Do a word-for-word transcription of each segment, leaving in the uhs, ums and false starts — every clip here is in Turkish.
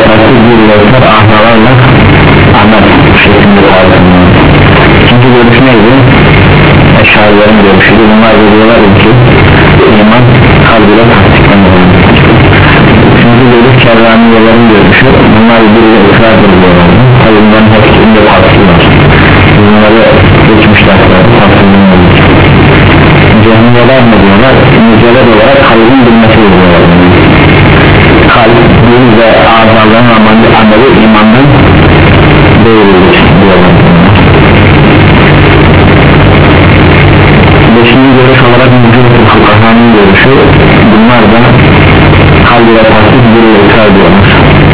farklı görüyorlar ahlalarla amel şeklinde tartışılıyor. İkinci görüş neydi? Eşarilerin görüşüydü. Bunlar diyorlar ki iman kalbine tasdiklenir. Üçüncü görüş kerraniyelerin görüşü. Bunlar birbirine ikrardır diyorlar. Tabi bunların hepsinde tartışılıyor. Bunları geçmişler tartışılıyor. Cehmiyeler ne diyorlar? Mücerred olarak kalbin bilmesi diyorlar. Kalp, dil ve azaların ameli imandan değildir diyorlar. Beşinci görüş olarak mücerred fukahanın görüşü. Bunlar da kalb ile tasdik bir ikrar diyorlar.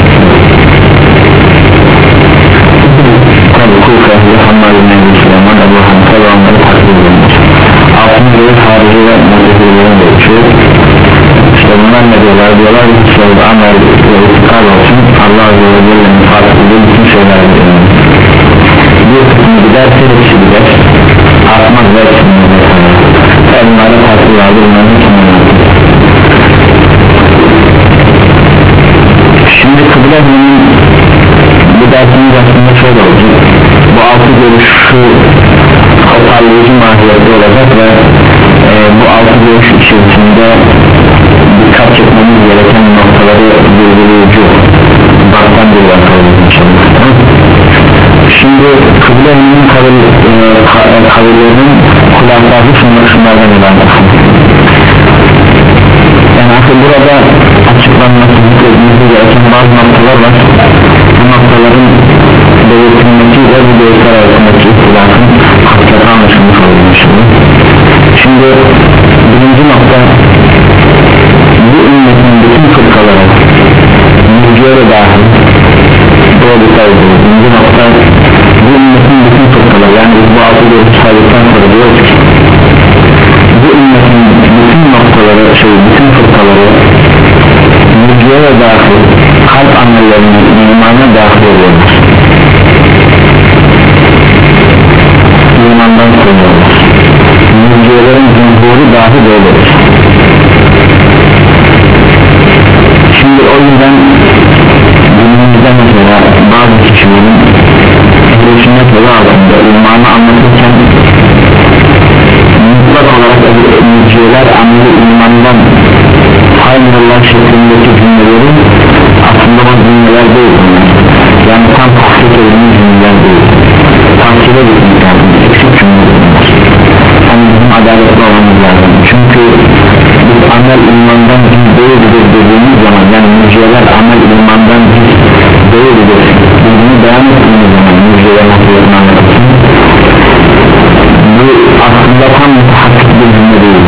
Tabi Kufa, Muhammed bin Ebu Süleyman, Ebu Hamza ve onları takdir ediyorlar. Altın görüş harici ve muhtedirlerin görüşü. İşte bunlar ne diyorlar? Diyorlar ki söz, amel ve itikad olsun Allah Azze ve Celle'nin farkında bütün şeyler ediyor. Bir kısmı giderse hepsi gider. Artmaz ve hepsini gider. Bunlara takdir aldı, bunların kimini. Şimdi kıblenin bu dersimiz aslında şöyle olacak. Bu altı görüşü toparlayıcı mahiyette olacak ve e, bu altı görüş içerisinde dikkat çekmemiz gereken noktaları belirleyici baktan bir bakalım inşallah. Şimdi kıblenin kavillerinin kulakları şunlardan ilerler. Yani aslında burada açıklanması zikredilmesi gereken bazı noktalar var. Bu noktaların belirtilmesi ve bu görüşler arasındaki ihtilafın hakikaten anlaşılmış olduğunu düşünüyorum. Şimdi birinci nokta, bu ümmetin bütün fırkaları mürciye dahil doğrultaydı. Birinci nokta, bu ümmetin bütün fırkaları, yani biz bu altı görüş saydıktan sonra diyoruz ki bu ümmetin bütün noktaları, şey, bütün fırkaları mürciye dahil kalp amellerini imana dahil ediyorlar. İmandan koyuyorlar. Mürciyelerin cumhuru dahi böyledir. Şimdi o yüzden günümüzde mesela bazı kişilerin ehl-i sünnet yolu altında imanı anlatırken mutlak olarak mürciyeler ameli imandan haynallah şeklindeki cümleleri aslında o cümleler değil. Yani tam tahsil edilmiş cümleler değil. Tahsile gitmek lazım. Eksik cümleler. Yani bizim adaletli olmamız lazım. Çünkü biz amel imandan biz değildir dediğimiz zaman, yani mürciyeler amel imandan biz değildir bunu beyan ettiğimiz zaman mürciyeler hakikaten anlatırsın. Bu aslında tam mutahakkik bir cümle değil.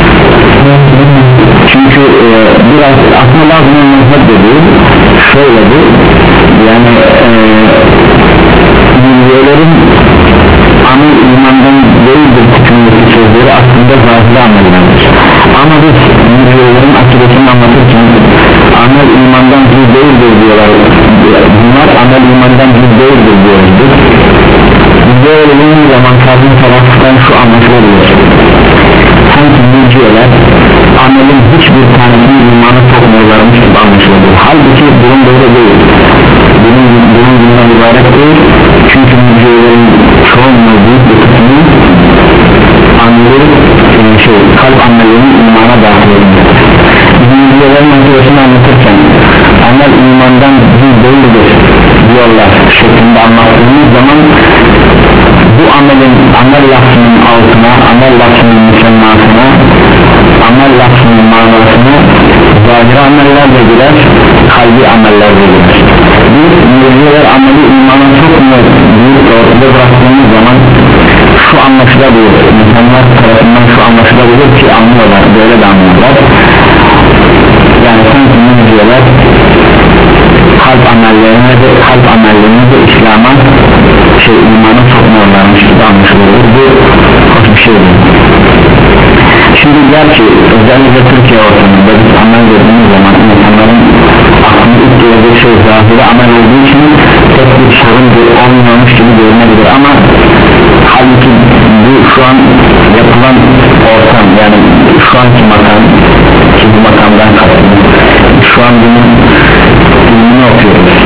Çünkü e, biraz aslında lazım olmazsa dediği şöyle bu, yani e, mürciyelerin amel imandan değildir hükümdeki sözleri aslında zahiri amellerdir. Ama biz mürciyelerin akidesini anlatırken amel imandan biz değildir diyorlar. Bunlar amel imandan biz değildir diyoruz. Böyle olduğu zaman karşı taraftan şu anlaşılıyor. Sanki mürciyeler amelin hiçbir tanesini imana sokmuyorlarmış gibi anlaşılıyor. Halbuki durum böyle değil. Bunun bunun bundan ibaret değil. Çünkü mürciyelerin çoğunluğu büyük bir kısmı amelin şey, kalp amelinin imana dahil edilir. Mürciyelerin mürciyesini anlatırken amel imandan değil değildir diyorlar şeklinde anlattığımız zaman bu amelin, amel lafının altına, amel lafının müsemmasına, amel lafının manasına zahiri ameller de girer, kalbi ameller de girer. Biz mürciyeler ameli imana çok mu büyük ortada bıraktığımız zaman şu anlaşılabilir, insanlar tarafından şu anlaşılabilir ki anlıyorlar, böyle de anlıyorlar. Yani sanki mürciyeler kalp amellerine de kalp amellerine de İslam'a şey imana sokmuyorlarmış gibi anlaşılıyor. Bu hoş bir şey değil. Şimdi gerçi özellikle Türkiye ortamında biz amel dediğimiz zaman insanların aklını ilk geldiği şey zahiri amel olduğu için tek bir sorun olmuyormuş gibi görünebilir ama halbuki bu şu an yapılan ortam, yani şu anki makam ki bu makamdan kastım şu an bunun ilmini okuyoruz.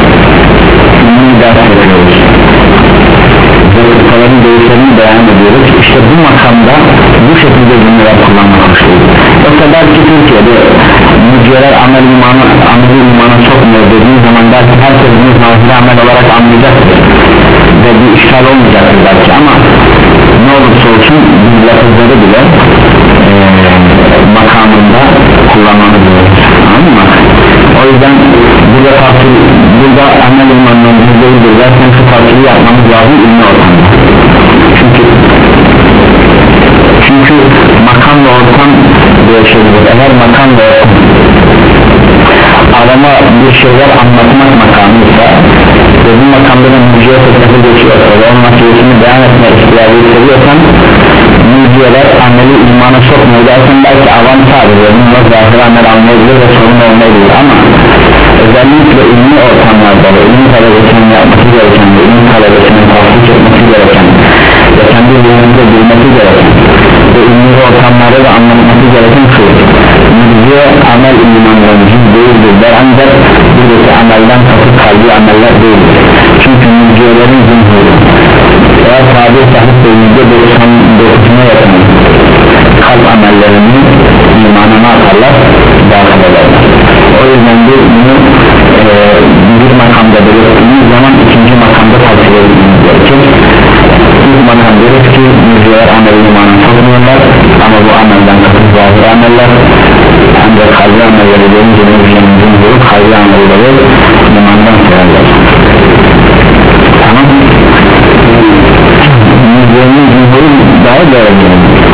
makamda bu şekilde cümleler kullanmak hoşludur. Yoksa belki Türkiye'de mücadeleler amel imanı, amel imanı sokmuyor dediğin zaman belki herkes bunu zahiri amel olarak anlayacaktır ve bir işgal olmayacaktır belki, ama ne olursa olsun biz lafızları bile e, makamında kullanmamız gerekir, anladın mı? O yüzden burada tafsir, burada amel imanından yüzdeyidir zaten şu tafsiri yapmamız lazım ilmi ortamda. Çünkü çünkü makamla ortam değişebilir. Eğer makamla ortam adama bir şeyler anlatmak makamıysa ve bu makamda da mücadele tekniği geçiyorsa ve onun aktivitesini beyan etme ihtiyacı hissediyorsan mücadeleler ameli imana sokmuyor dersen belki avam sadece bununla zahir amel anlayabilir ve sorun olmayabilir, ama özellikle ilmi ortamlarda ve ilmi talebesinin yapması gereken ve ilmi talebesinin tahsis etmesi gereken ve kendi zihninde bilmesi gereken ve ilmi ortamlarda da anlaması gereken şu: müziğe amel imandan cüz değildir der, ancak buradaki amelden kasıt kalbi ameller değildir. Çünkü müziğelerin zihnleri eğer tabir sahip de yüzde doksan dokuzuna yakın kalp amellerini imanına atarlar, dâhil ederler. O yüzden de bunu e, bir makamda belirttiğimiz zaman ikinci makamda takdir edilmemiz gerekir. İlk makam deriz ki müziğler amel imanına sokmuyorlar, ama bu amelden kasıt zahir ameller, ancak kalbi amelleri deyince müziğimizin vurup kalbi amelleri imandan sayarlar. Tamam mı? Müziğinin cümhuri daha değerli.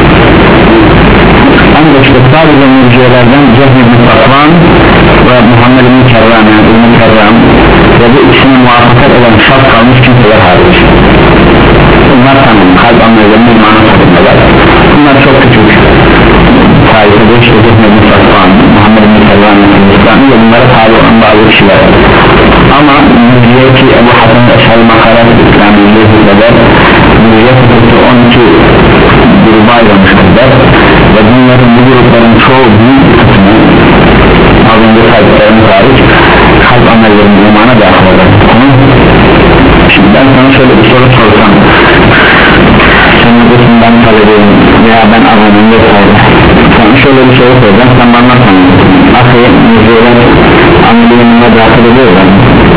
Ancak işte sadece mürciyelerden Cehd ibn Safvan ve Muhammed ibn Kerram yani ibn Kerram ve bu ikisine muvaffakat eden şart kalmış kimseler hariç. Bunlar tanım, kalp amellerinin imana sapındalar. Bunlar çok küçük sayesinde işte Cehd ibn Safvan, Muhammed ibn Kerram ve bunlara tabi olan bazı kişiler. Ama mürciye ki Ebu Hasan Eşhal Makarat İslami'yle hükmeder, mürciye kısıtı on iki gruba ayrılmıştır der ve bunların bu grupların çoğu büyük bir kısmı az önce saydıklarımız hariç kalp amellerinin imana dâhil eder. Şimdi ben sana şöyle bir soru sorsam, senin ötesinden talebeyim veya ben alanım vesaire, sana şöyle bir soru soracağım, sen bana anlatmayacaksın. Akıya müziğler amellerine dâhil ediyorlar.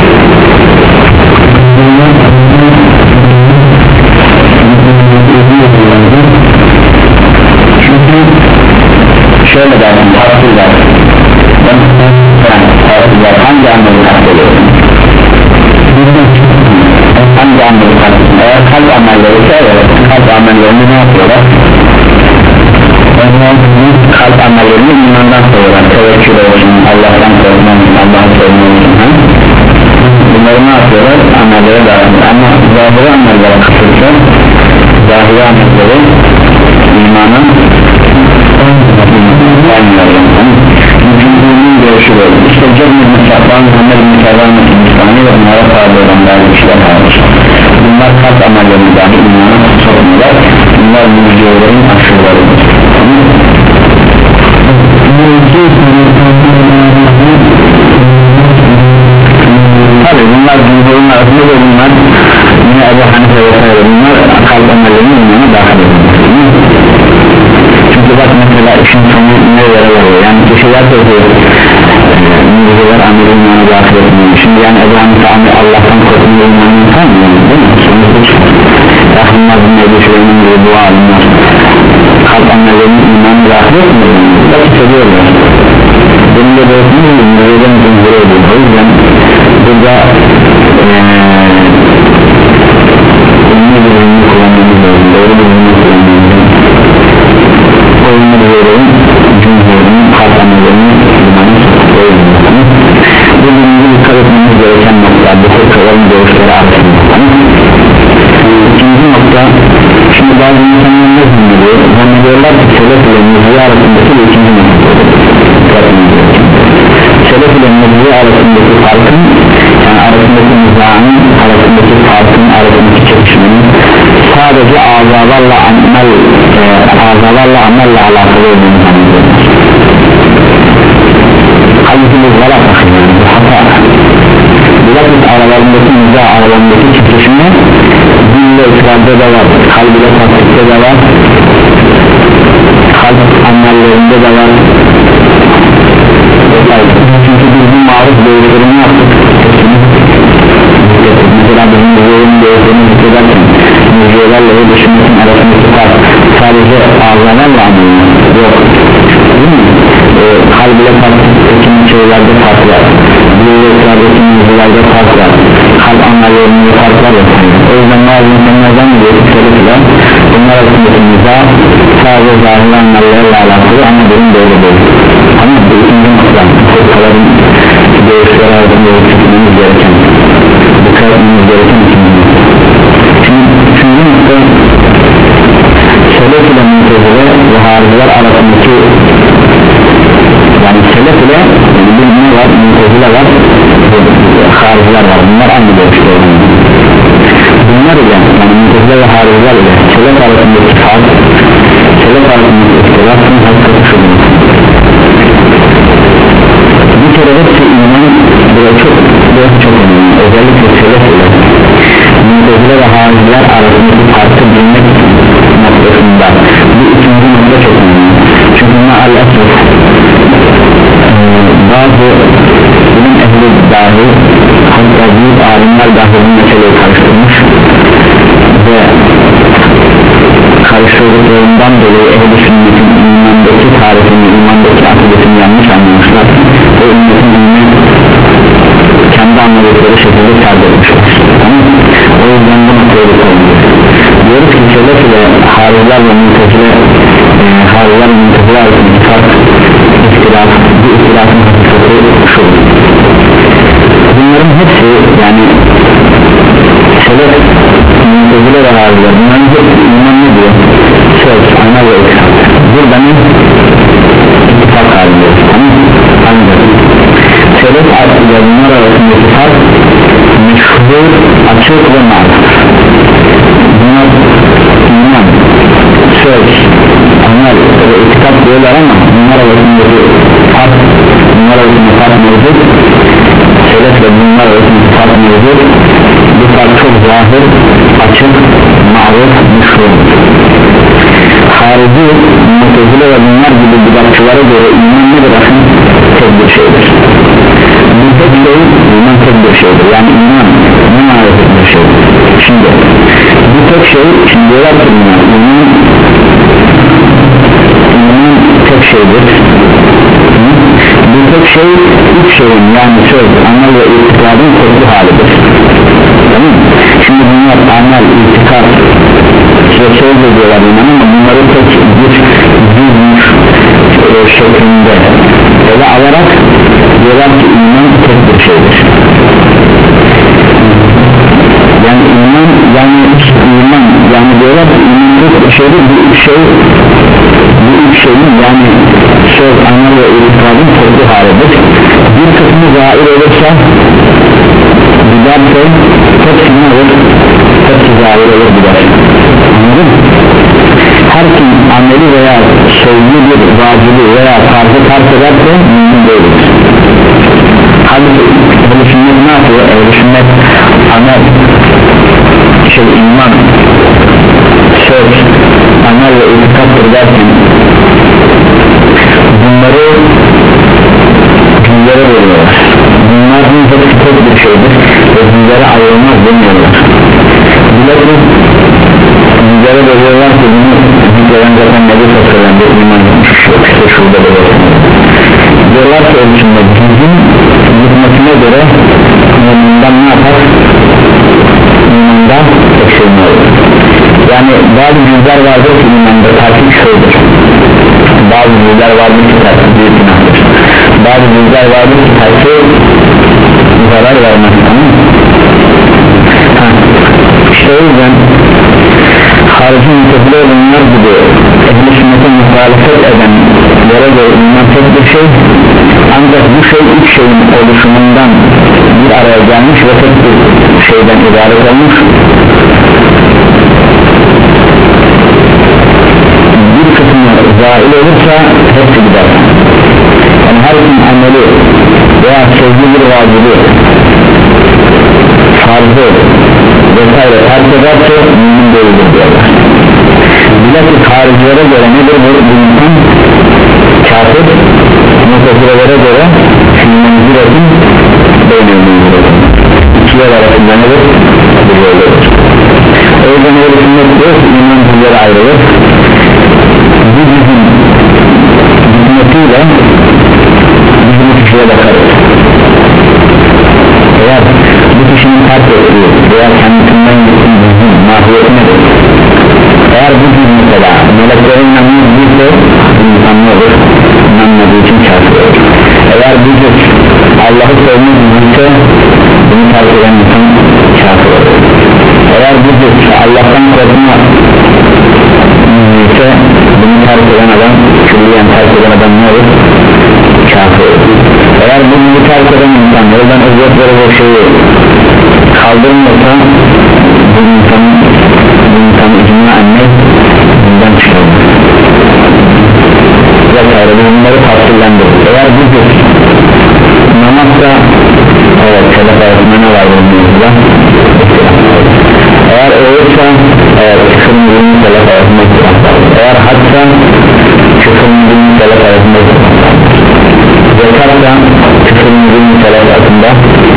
Çünkü şöyle dersin, tavsiye dersin. Ben tavsiye dersin, hangi ameli tavsiye ediyorsun? Hangi ameli tavsiye ediyorsun? Eğer kalp amelleri ise evet, kalp amellerini ne yapıyorlar? Kalp amellerini imandan sayıyorlar. Tevekkül olsun, Allah'tan korkman, Allah'ın sevmen olsun. Bunları ne yapıyorlar? Amellere dağılır. Ama zahiri amellere kısırsa zahiri amelleri imanın vücudunun görüşü böyle. İşte Cemil Müslüman, Muhammed Müslüman, Müslüman ve bunlara tabi olan bazı kişiler varmış. Bunlar kalp amellerini dahi imana sokmuyorlar. Bunlar müjdelerin aşırılarıdır. Tabi bunlar cümhurun arasında ve bunlar yine Ebu Hanife vesaire bunlar kalp amellerinin imana dahil edilir. Çünkü bak mesela işin sonu ne yere varıyor, yani kişiler söylüyor müjdeler amel imana dahil etmiyor. Şimdi yani Ebu Hanife amel Allah'tan korkmuyor imanını tanımıyor değil mi? Sonuçta Rahimler bin Ebu Şeyh'in gibi dua alimler kalp amellerinin imanı dahil etmiyor, belki seviyorlar. Benim de belirtmiyor mu? Müjdelerin cümhuri ediyor. O yüzden burada ünlü bir ünlü kullanmamız lazım, doğru bir ünlü kullanmamız lazım. O ünlü bir ünlü cümhurinin kalp amellerinin imanı koyulmasını bu ünlü dikkat etmemiz gereken nokta bu fırkaların görüşleri arasında. İkinci nokta, şimdi bazı insanlar ne zannediyor? Zannediyorlar ki selef ile müziği arasındaki bu ikinci nokta. Selef ile müziği arasındaki farkın, yani arasındaki nizamın, arasındaki farkın, arasındaki çekişmenin sadece azalarla amel, e, azalarla amelle alakalı olduğunu zannediyorlar. Halbuki bu valla bakın yani, bu hata. bilakis aralarındaki niza, aralarındaki titreşimle dille ikrarda da var, kalb ile tasdikte de var, kalp amellerinde de var. Çünkü biz bu maruz görüşlerini yaptık. Mesela bizim müzeyenin görüşlerini hissederken müzeyelerle ve dışındaki arasındaki fark sadece ağzalarla anılıyor, yok değil mi? E, kalb ile tasdikteki şeylerde fark var, dille ikrardaki müzelerde fark var, kalp amellerinde fark var. O yüzden bazı insanlardan diyor ki şöyle bunlar arasındaki müza sadece zahir amellerle alakalı ama benim böyle değil. Ama bu ikinci nokta fırkaların görüşleri arasında ölçütmemiz gereken, dikkat etmemiz gereken ikinci nokta. Şimdi üçüncü nokta selef ile mutezile ve hariciler arasındaki, yani selef ile bir ne var, mutezile var, hariciler var, bunlar aynı görüşte olan. Bunlar ile yani mutezile ve hariciler ile selef arasındaki fark, selef arasındaki ihtilafın hakikati şudur. Bir kere hepsi iman, buraya çok çok çok önemli, özellikle selef ile mutezile ve hariciler arasındaki farkı bilmek noktasında bu ikinci nokta çok önemli. Çünkü maalesef bazı ilim ehli dahi, hatta büyük alimler dahi bu meseleyi karıştırmış ve karıştırdıklarından dolayı ehl-i sünnetin imandaki tarifini, imandaki akidesini yanlış anlamışlar ve ümmetin ilmi kendi anladıkları şekilde tercih etmişler. O yüzden bu noktaya dikkat diyoruz ki selef ile hariciler ve mutezile e, hariciler ve mutezile arasındaki fark ihtilaf, bu ihtilafın hakikati şu. Bunların hepsi yani selef, mutezile ve hariciler bunların hepsi iman ne diyor? Söz, amel ve ikrar. Burada ne? İttifak halinde. Ancak selef ile bunlar arasındaki fark meşhur, açık ve maruf. Bunlar iman, söz, amel ve itikad diyorlar ama bunlar arasındaki fark, bunlar arasındaki fark mevcut. Selef ve bunlar arasındaki fark mevcut. Bu fark çok zahir, açık, maruf, meşhur. Harici, mutezile ve bunlar gibi bidatçılara göre iman nedir? Tek bir şeydir. Bu tek şey, iman tek bir şeydir. Yani iman ne marifet bir şeydir. Şimdi bu tek şey, şimdi diyorlar ki iman, iman, iman tek şeydir. Bu tek şey, üç şeyin yani söz, amel ve itikadın toplu halidir. Tamam mı? Şimdi bunlar amel, itikad ve söz ediyorlar iman ama bunları tek bir düzmüş e, şeklinde ele alarak diyorlar ki iman tek bir şeydir. Yani iman yani iman yani diyorlar ki iman tek bir şeydir. Bu üç şey, bu üç şeyin yani söz, amel ve itikadın toplu halidir. Bir kısmı zahir olursa giderse hepsini olur, hepsi zahir olur gider. Anladın mı? Her kim ameli veya sözlü bir vacibi veya farzı terk ederse mümkün değildir. Halbuki ehl-i sünnet ne yapıyor? Ehl-i sünnet amel, şey iman, söz, amel ve itikattır derken bunları cümlere veriyorlar. Bunların hepsi tek bir şeydir ve cümlere ayrılmaz demiyorlar. Bilakis cümlere veriyorlar ki bunu cümleden zaten Nebi Sassalem'de iman etmiş işte şurada da var. Diyorlar ki ölçümde cüzün hükmetine göre imanından ne yapar? İmandan eksilme olur. Yani bazı cüzler vardır ki imanda takip şöyledir. Bazı cüzler vardır ki takip büyük günahdır. Bazı cüzler vardır ki takip zarar vermez. İşte o yüzden harici mutezile bunlar gibi ehl-i sünnete muhalefet edenlere göre iman tek bir şey, ancak bu şey üç şeyin oluşumundan bir araya gelmiş ve tek bir şeyden ibaret olmuş. Bir kısmı zahil olursa hepsi gider. Yani her kim ameli veya sözlü bir vacibi namazı vesaire terk ederse mümin değildir diyorlar. Bilakis haricilere göre nedir bu insan? Kafir, mutezilelere göre filmenziletin beynelmenziletin iki yol arasında nedir? Bir yoldur. O yüzden öyle sünnet diyor ki iman bizlere ayrılır. Bu bizim hikmetiyle bizim kişiye bakarız. Eğer bu kişinin terk ettiği veya kendisinden gittiği bizim mahiyeti nedir? Eğer bu cüz mesela meleklerin inanmıyor değilse insanlı olur, inanmadığı için kafir olur. Eğer bu cüz Allah'ı sevmiyor değilse bunu terk eden insan kafir olur. Eğer bu cüz Allah'tan korkma değilse bunu terk eden adam, külliyen terk eden adam ne olur? Kafir olur. Eğer bunu terk eden insan yoldan özgür verecek şeyi kaldırmıyorsa bu insanın bu insanı icma anne bundan çıkarır vesaire bunları tafsirlendirir. Eğer bu bir namazda evet selef arasında ne var bunun eğer olursa evet küfürün bunun selef arasında eğer hatta küfürün bunun selef arasında zekatla küfürün bunun selef arasında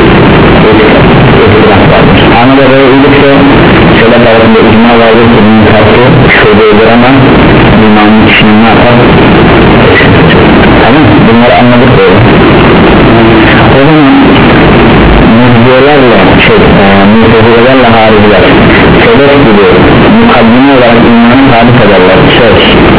ama da böyle olursa selef arasında icma vardır ki bunun karşı şöyle olur ama imanın kişinin ne yapar? Tamam bunları anladık böyle. O zaman müzdiyelerle şey, e, müzdiyelerle hariciler selef gibi mukaddime olarak imanı sabit ederler söz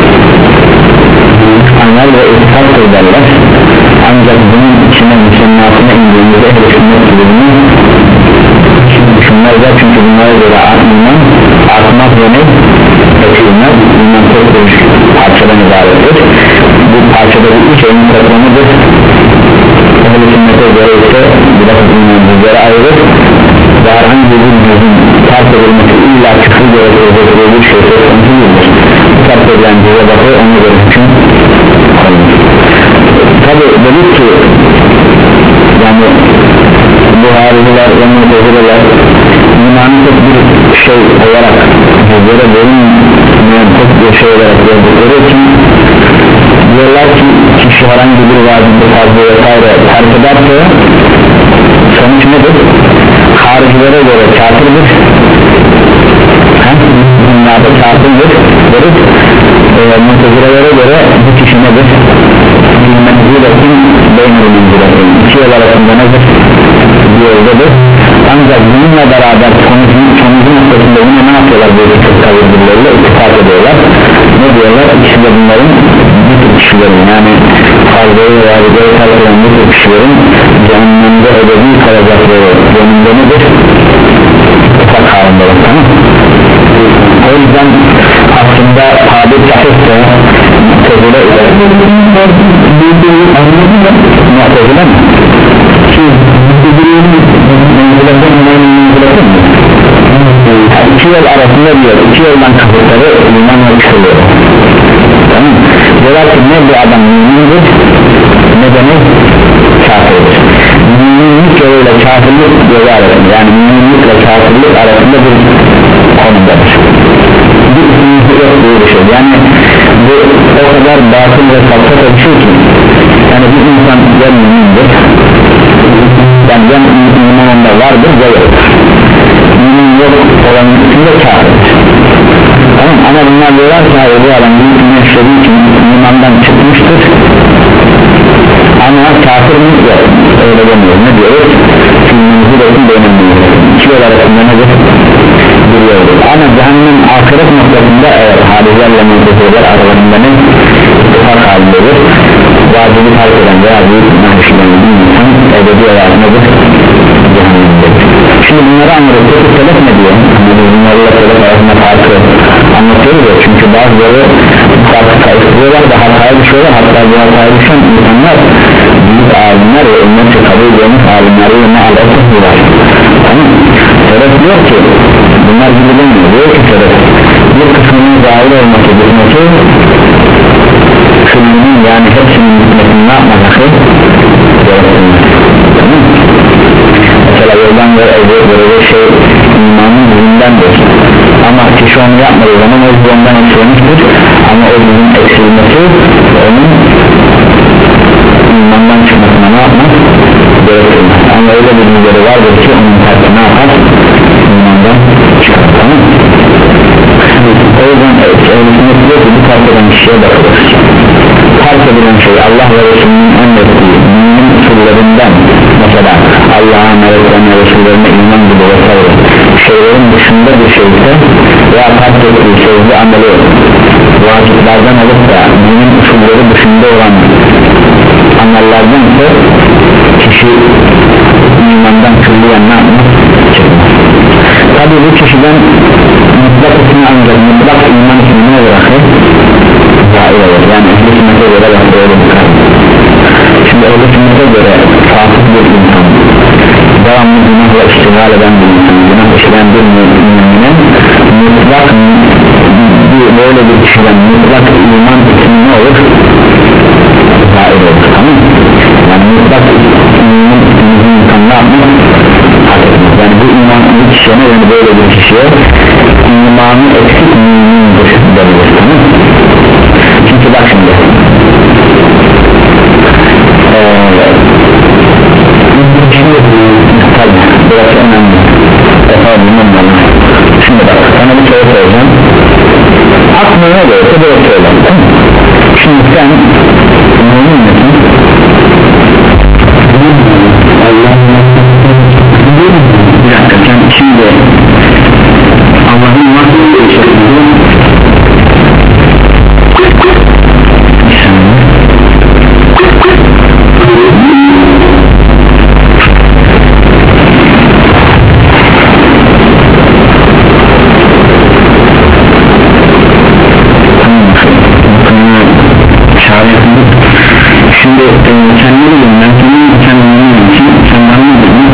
anlar ve itikat ederler ancak bunun içine müsennatına indiğimizde ehl-i sünnet gibi bunu düşünmezler çünkü bunlara göre iman artmak ve ne? Eksilmez iman tek bir parçadan ibarettir bu parçada bu üç şeyin toplamıdır ehl-i sünnete göre ise biraz iman bizlere ayrılır ve herhangi bir cüzün terk edilmesi illa küfür gerektirecek bir şey söz konusu değildir terk edilen cüze bakıyor ona göre hüküm tabi dedik ki yani bu hariciler ve mutezileler imanı tek bir şey olarak cüzlere bölünmeyen tek bir şey olarak gördükleri için diyorlar ki kişi herhangi bir vazife fazla vesaire terk ederse sonuç nedir? Haricilere göre kafirdir dünyada kafirdir verip e, mutezilelere göre bu kişi nedir? Menziletin beynel menziletin iki yol arasında nedir? Bir yoldadır ancak bununla beraber sonucun noktasında yine ne yapıyorlar bu iki kavurlarıyla ittifak ediyorlar ne diyorlar? İkisi de bunların bu tür kişilerin yani fazlayı veya videoyu terk eden bu tür kişilerin cehennemde ödevi kalacakları yönünde nedir? İttifak halındadır tamam o yüzden aslında tabi sahipse muhtezile ile muhtezile mi? ki muhtezilenin menziletin menziletin mi? İki yol arasında diyor iki yoldan kapıtları iman ve kısılıyor tamam diyorlar ki ne bu adam mümindir ne de ne kafirdir müminlik yoluyla kafirlik yolu arasında yani müminlikle kafirlik arasında bir konumdadır bir isimliği yok bir şey yani bu o kadar batıl ve salsat bir şey ki yani bir insan ya mümindir yani ya iman onda vardır ya yok mümin yok olan üstünde kafirdir tamam ama bunlar diyorlar ki hayır bu adam bir iman işlediği için imandan çıkmıştır ama kafir mi yok öyle demiyor ne diyoruz filmimizi de olsun beğenmiyoruz iki yol arasında nedir bir yoldur ama cehennem ahiret noktasında evet haricilerle muhteziler aralarında ne ittifak halindedir vacibi terk eden veya büyük günah işleyen bir insan ebedi olarak nedir cehennemdedir şimdi bunları anladık peki selef ne diyor bunlarla selef arasında farkı anlatıyoruz ya çünkü bazıları farkı karıştırıyorlar da hataya düşüyorlar hatta bu hataya düşen insanlar büyük alimler ve ümmetçe kabul edilmiş alimleri yerine alakasılar tamam selef diyor ki bunlar gibi demiyor diyor ki selef bir kısmının zahir olması bilmesi küllünün yani hepsinin hükmetini ne yapmak gerektiğini tamam mesela yoldan ve evde böyle şey imanın yüzündendir ama kişi onu yapmadığı zaman o yüzünden eksilmiştir ama o yüzün eksilmesi onun imandan çıkmasına ne yapmak gerekirmez ama öyle bir müdürü vardır ki onun tersi ne yapar imandan çıkar, tamam mı? O yüzden ehlisinet diyor ki bu terk eden kişiye bakılır. Terk edilen şey Allah ve Resulünün emrettiği mümin usullerinden, mesela Allah'a, meleklerine, Resullerine iman gibi vesaire şeylerin dışında bir şeyse veya terk ettiği sözlü ameli vaciplerden olup da mümin usulleri dışında olan amellerden ise kişi imandan külliyen ne yapmak çıkmaz. Tabi bu kişiden mutlak ismi ancak mutlak iman ismini bırakır zahir olur, yani ehl-i sünnete göre öyle bir karar. Şimdi ehl-i sünnete göre fasık bir insan, devamlı günahla iştigal eden bir insan, günah işleyen bir mümine mutlak bir, böyle bir kişiden mutlak iman ismi ne olur? Zahir olur, tamam mı? Yani mutlak iman ismini insan ne yapmak? Yani bu iman bir kişiye yani böyle bir kişiye imanı eksik mümindir derilir, tamam mı? Çünkü bak şimdi eee tabi burası önemli efendim önemli. Şimdi bak sana bir soru soracağım, aklına ne gelirse böyle söyle, tamam mı? Şimdi sen mümin misin? Bir dakika, sen şimdi Allah'ın nasıl bir şekilde şimdi e, sen ne bileyim ben senin kendinin için sen bana ne dedin?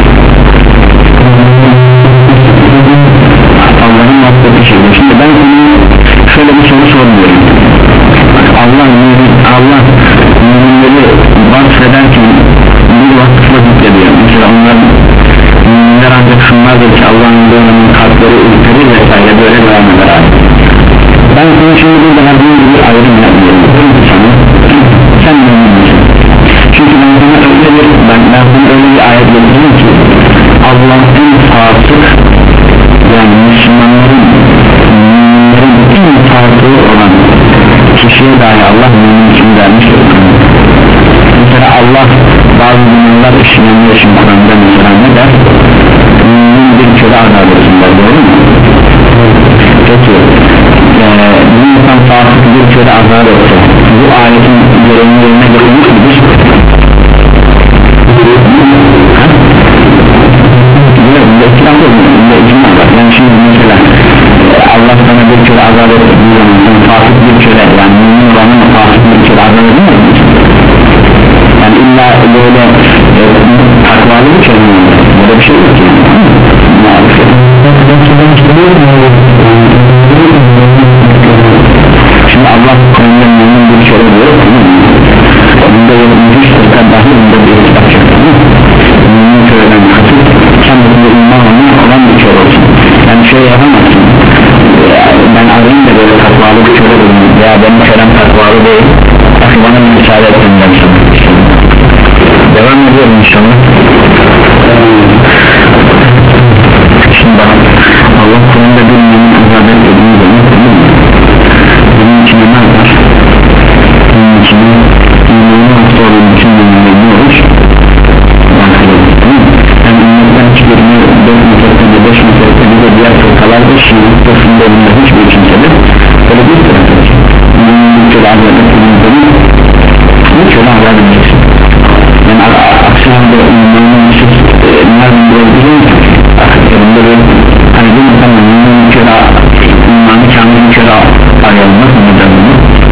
Allah'ın nasıl bir şey. Şimdi ben sana şöyle bir soru sormuyorum. Allah Allah müminleri vasfederken bir vasıfla zikrediyor. Mesela onlar müminler ancak şunlardır ki Allah'ın dönümünün kalpleri ürperir vesaire böyle devam eder abi. Ben sana şimdi burada herhangi bir ayrım yapmıyorum. Sana sen mümin misin? Çünkü ben sana öyle bir ben, ben sana öyle bir ayet getirdim ki Allah en fasık, yani Müslümanların müminlerin en fasığı olan kişiye dahi Allah mümin için vermiştir. Mesela Allah bazı günler işlenenler için Kur'an'da mesela ne der? Mümin bir köle azab etsinler, doğru mu? Peki ee, bir insan fasık bir köle azab etse bu ayetin gereğini yerine getirmiş midir? Yani şimdi mesela Allah sana bir köle azab ettiği zaman sen fasık bir köle, yani mümin olanın fasık bir köle azab edilmiyor mu? Yani illa böyle e, takvalı bir köle mi? Böyle bir şey yok ki şimdi Allah Kur'an'da mümin bir köle diyor, bunda yetmiş sırka dahi bunda bir kitap çıktı. Mümin köleden kasıt kendisinde iman olan bir köle olsun. Yani şey yapamazsın, ben arayayım da böyle takvalı bir köle bulunur veya benim kölem takvalı değil, akı bana bir müsaade etsin dersin. Devam ediyorum inşallah. Şimdi bak, Allah Kur'an'da bir mümin azab ettiğini görmek, bunun içine ne yapar? Bunun içine imanı hasta olan bütün müminler ne olur? Yani ümmetten hiçbirini dört meselede, beş meselede de diğer fırkalarda şiir sırfında bunlar hiçbir kimsede böyle bir sırasıdır. Mümin bir köle azab ettiğini bu köle azab edeceksin. Yani aksi halde imanın siz nereden görebilirsiniz? Akıtlarında bir hani bu muhtemelen mümin bir köle imanı kamil bir köle arayalımaz mı neden bunu?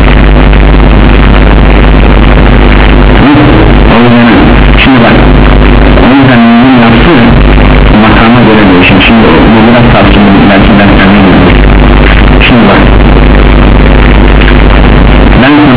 O yüzden şimdi bak, o yüzden mümin yaptığı makama göre değişim. Şimdi bu biraz tartışılır, belki ben kendime gidiyorum. Şimdi bak, ben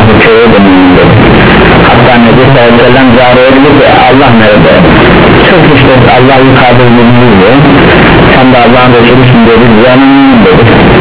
bu köye de mümindir. Hatta Nebi sallallahu aleyhi ve sellem cariye dedi ki Allah nerede? Çok işte Allah yukarıda bilmiyor. Sen de Allah'ın Resulüsün dedi, yani mümin dedi.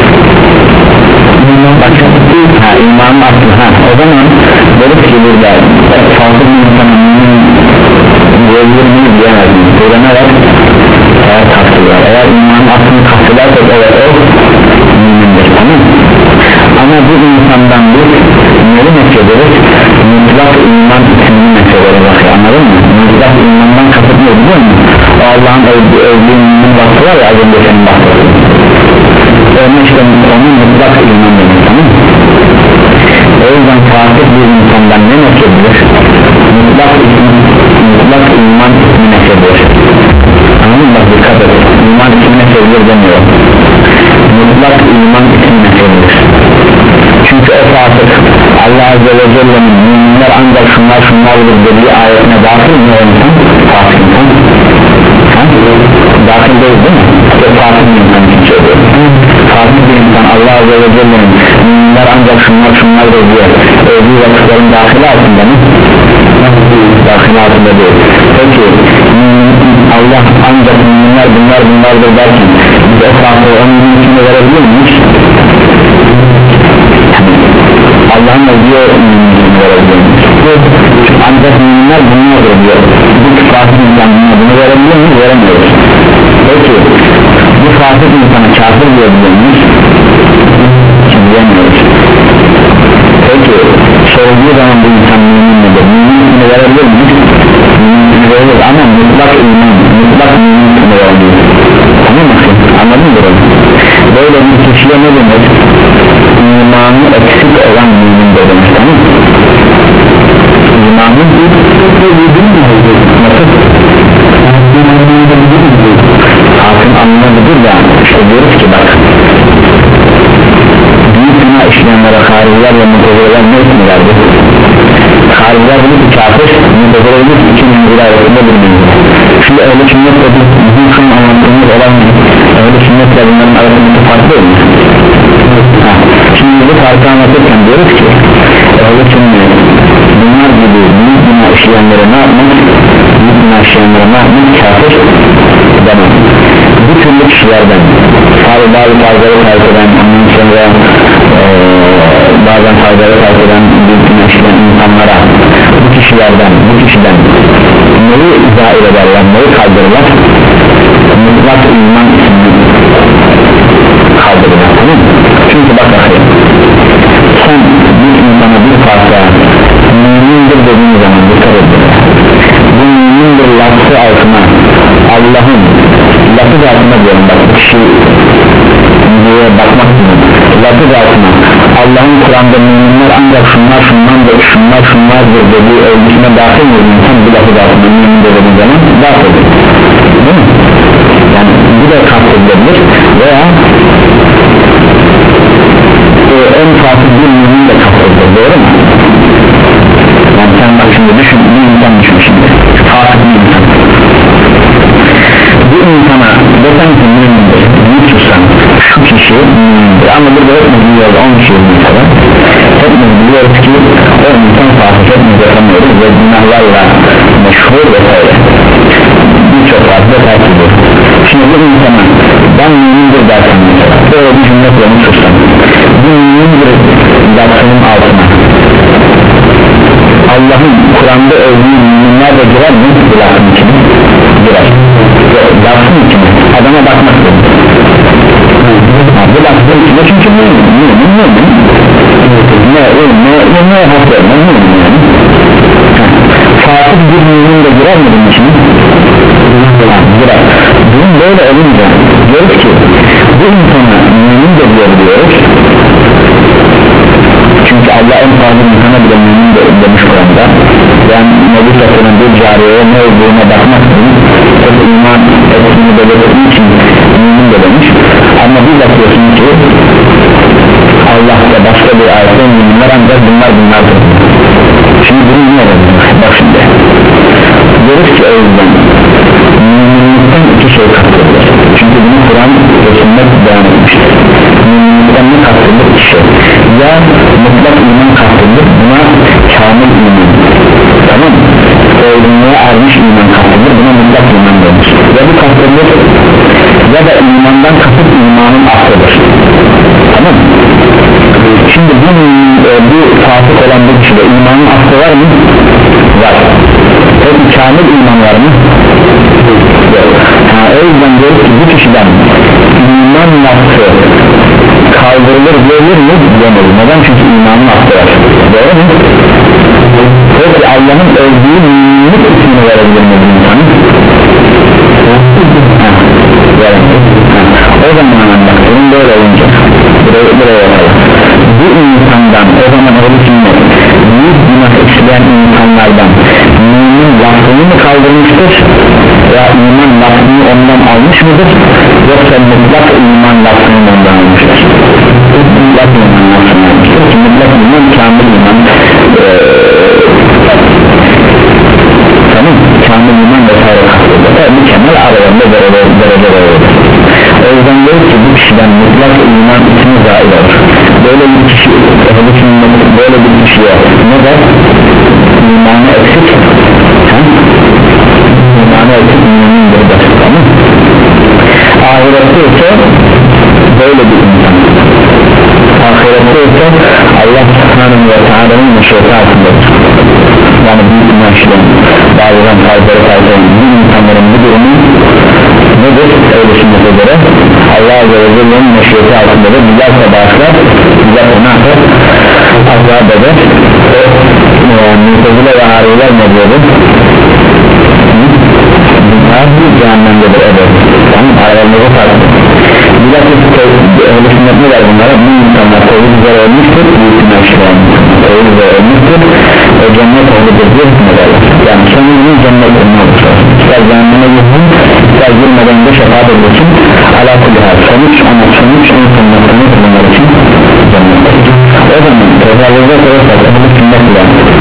Bakın ha imanın aklı ha o zaman dedik ki burada fazla bir insanın mümin mümin diyemez mi? Burada ne var? Eğer kastırlar eğer imanın aklını kastırlarsa evet o mümindir, tamam. Ama bu insandan biz neri nefrederiz? Mutlak iman isimli nefrederiz, bakıyor, anladın mı? Mutlak imandan kasıtmıyor biliyor musun? O Allah'ın övdüğünün vakti var ya az önce senin vakti. Onun işte onun mutlak iman demek, tamam. O yüzden fasık bir insandan ne nefredilir? Mutlak iman, mutlak iman ismi nefredilir. Anladın mı? Bak dikkat et, iman ismi nefredilir demiyor. Mutlak iman ismi nefredilir. Çünkü o fasık Allah Azze ve Celle'nin müminler ancak şunlar şunlardır dediği ayetine dahil mi o insan? Fasık insan dahil değil değil mi? O fasık bir insan için söylüyor. Fasık bir insan Allah Azze ve Celle'nin müminler ancak şunlar şunlardır diye övdüğü vakıfların dahil altında mı? Dahil altında değil. Peki Allah ancak müminler bunlar bunlardır derken biz o fasığı o mümin içinde verebilir miyiz? Allah'ın övdüğü müminliğini verebilir miyiz? Ancak müminler bunlardır diyor. Bu fasık insan bunu verebilir miyiz? Veremiyoruz. Peki bu fasık insana kafir diyebilir miyiz? Diyemiyoruz. Peki sorulduğu zaman bu insan mümin midir? Müminliğini verebilir miyiz? Müminliğini verebilir ama mutlak iman, mutlak müminliğini verebilir. Tamam mı? Anladın mı bunu? Böyle bir kişiye ne denir? İmanı eksik olan mümin denir, tamam mı? İmanı bir nasıl? Hakim anlayabilir ya, işte diyoruz ki bak büyük günah işleyenlere hariciler ve mutezileler ne ismi verdi? Hariciler dedi ki kafir, mutezileler dedi ki iki menzile arasında bir menzile. Şimdi öyle sünnetle biz bizim şu anlattığımız olan öyle sünnetle bunların arasında farklı değil mi? Ha. Şimdi bu farkı anlatırken diyoruz ki öyle sünnet bunlar gibi büyük günah işleyenlere ne yapmak? Büyük günah işleyenlere ne yapmak? Kafir demem. Bu türlü kişilerden tabi bazı fazları terk eden ondan sonra ee, bazen faydalı terk eden büyük günah işleyen insanlara bu kişilerden bu kişiden neyi zahir ederler, neyi kaldırırlar? Mutlak iman ismini kaldırırlar, tamam mı? Çünkü bak bakayım sen bir insana bir parça mümindir dediğin zaman dikkat edin bu mümindir lafı altına Allah'ın lafı altına diyorum bak kişi diye bakmak için lafı altına Allah'ın Kur'an'da müminler ancak şunlar şunlardır şunlar şunlardır dediği ölçüsüne dahil mi insan bu lafı altına mümindir dediği zaman dahil değil mi? Yani bu da kastedilebilir veya e, en farklı bir mümin de kastedilir, doğru mu? Yani sen bak şimdi düşün, bir insan düşün şimdi farklı bir insan bu insana desen ki mümindir büyük tutsan şu kişi mümindir ama burada hepimiz biliyoruz on kişi mesela hepimiz biliyoruz ki o insan farklı hepimiz yapamıyoruz ve günahlarla meşhur vesaire birçok farklı takip ediyor. Şimdi bu insana ben mümindir dersen mesela böyle bir cümle kurulmuş tutsan bu mümindir dersinin altına Allah'ın Kur'an'da övdüğü müminler de girer mi? Bu lafın içine girer. Lafın içine adama bakmak yok. Bu lafın içine çünkü mümin mümin mümin ne ne ne ne haklı mümin yani fasık bir mümin de girer mi bunun içine? Girer. Bunun böyle olunca diyoruz ki bu insana mümin de diyoruz çünkü Allah en fazla insana bile mümin de demiş Kur'an'da yani Nebi Sallallahu bir cariyeye ne olduğuna bakmaksın o iman ettiğini belirttiği için mümin de demiş ama bir bakıyorsun ki Allah'ta başka bir ayette müminler ancak bunlar bunlardır şimdi bunu ne olur bak şimdi diyoruz ki o yüzden müminlikte müminlikten iki şey kastedilir. Çünkü bunu Kur'an ve sünnet beyan etmiştir. Müminlikten ne kastedilir? İki şey. Ya mutlak iman kastedilir, buna kamil iman, tamam mı? Olgunluğa ermiş iman kastedilir, buna mutlak iman denir. Ya bu kastedilir ya da imandan kasıt imanın aslıdır, tamam mı? Şimdi bu, e, bu fasık olan bir kişide imanın aslı var mı? Var. Peki kamil iman var mı? Ha, o yüzden diyoruz ki bu kişiden iman aslı kaldırılır diyebilir mi? Diyemeyiz. Neden? Çünkü imanın aslı var. Doğru mu? Peki Allah'ın öldüğü müminlik ismini verebilir mi bu insanın? O zaman anlattığım böyle olunca buraya, buraya yapalım. Bu insandan o zaman öyle sünnet büyük günah işleyen insanlardan mümin lafını mı kaldırmıştır ya iman lafını ondan almış mıdır yoksa mutlak iman lafını ondan almıştır? Mutlak iman lafını almıştır ki mutlak iman kamil iman ee, tamam kamil iman vesaire kastedilir. Evet, mükemmel aralarında derece derece o yüzden diyor ki bu kişiden mutlak iman ismi zahir olur. Böyle bir kişi böyle bir kişiye ne der? İmanı eksik ha? İmanı eksik mümindir der, tamam mı? Ahirette ise böyle bir insan ahirette ise Allah subhanahu ve teala'nın meşrutu altındadır. Yani büyük inançlı bazen faydalı faydalı bu insanların bu durumu nedir? Öyle sünnete göre Allah Azze ve Celle'nin meşrutu altındadır. Güzelse bağışlar, güzelse ne yapar? Azab eder. Mutezile ve hariler ne diyordu? Bunlar bir cehennemdedir, evet. Tamam, aralarında farklı. Güzelse öyle sünnet ne der bunlara? Bu insanlar tevhid üzere ölmüştür, büyük inançlı tevhid üzere ölmüştür ve cennet oludur diye hükmederler. Yani sonunun cennet olma olur. İster cehenneme gitsin, ister girmeden de şefaat edilsin. Alakalı her sonuç ama sonuç en sonunda sonuç bunlar için cennet olur. O zaman tezahürde koyarsak öyle sünnet ile